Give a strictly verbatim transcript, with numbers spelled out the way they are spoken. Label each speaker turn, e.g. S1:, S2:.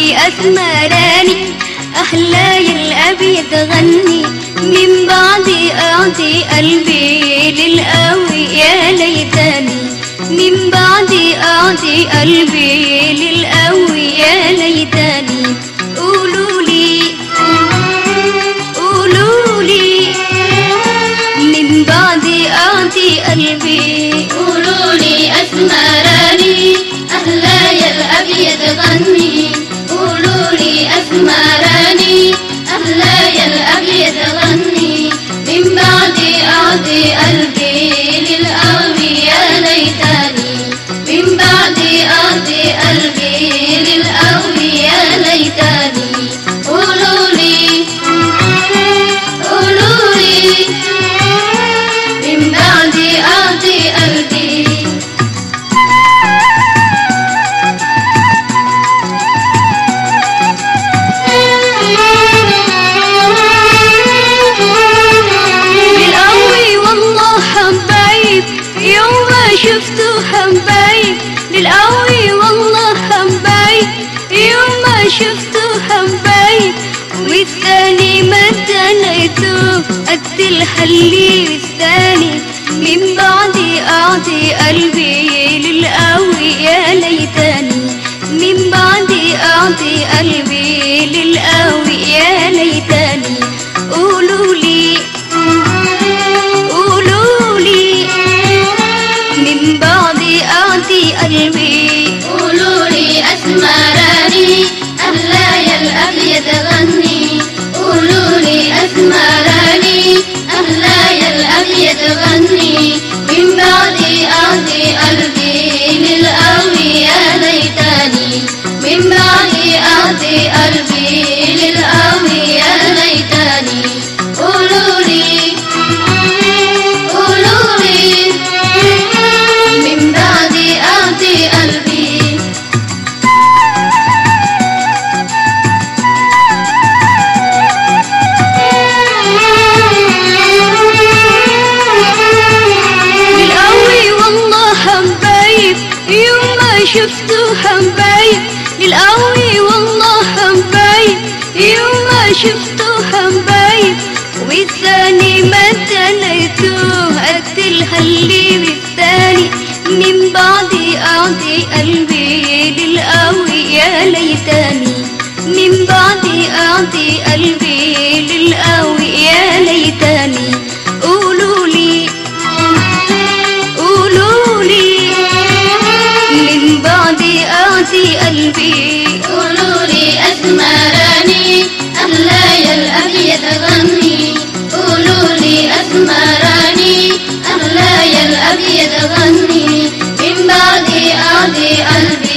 S1: لي أثمراني أحلى الأبيض غني من بعد أعطي قلبي للقوي يا ليتني من بعد أعطي قلبي للقوي يا ليتني قولوا لي قولوا لي من بعد أعطي قلبي
S2: قولوا لي أثمراني أحلى يا الأبيض غني قولوا لي أثمراني أحلى يا الأبيض غني من بعد أعطي قلبي للقوي يا ليتني من بعد أعطي قلبي للقوي يا ليتني قولوا لي قولوا لي من بعد أعطي قلبي.
S1: يوم ما شفته حبايب للقوي والله حبايب يوم ما شفته حبايب والثاني ما تلاقيته قد الحلي والثاني من بعد أعطي قلبي للقوي يا ليتني من بعد أعطي قلبي للقوي يا ليتني قولوا لي من بعد أعطي قلبي
S2: قولوا لي أثمراني أحلى يا الأبيض غني قولوا لي أثمراني أحلى يا الأبيض غني من بعد أعطي قلبي للقوي يا ليتني من بعد أعطي قلبي للقوي يا ليتني قولوا لي قولوا لي من بعد أعطي قلبي.
S1: للقوي والله حبايب يوم ما شفته حبايب للقوي والله حبايب يوم ما شفته حبايب والثاني ما تلاقيته قد الحلي والثاني من بعد أعطي قلبي للقوي يا ليتني من بعد أعطي قلبي للقوي يا ليتني قولوا لي قولوا لي من بعد أعطي قلبي
S2: قولوا لي أثمراني أحلى يا الأبيض غني قولوا لي أثمراني أحلى يا الأبيض غني من بعد أعطي قلبي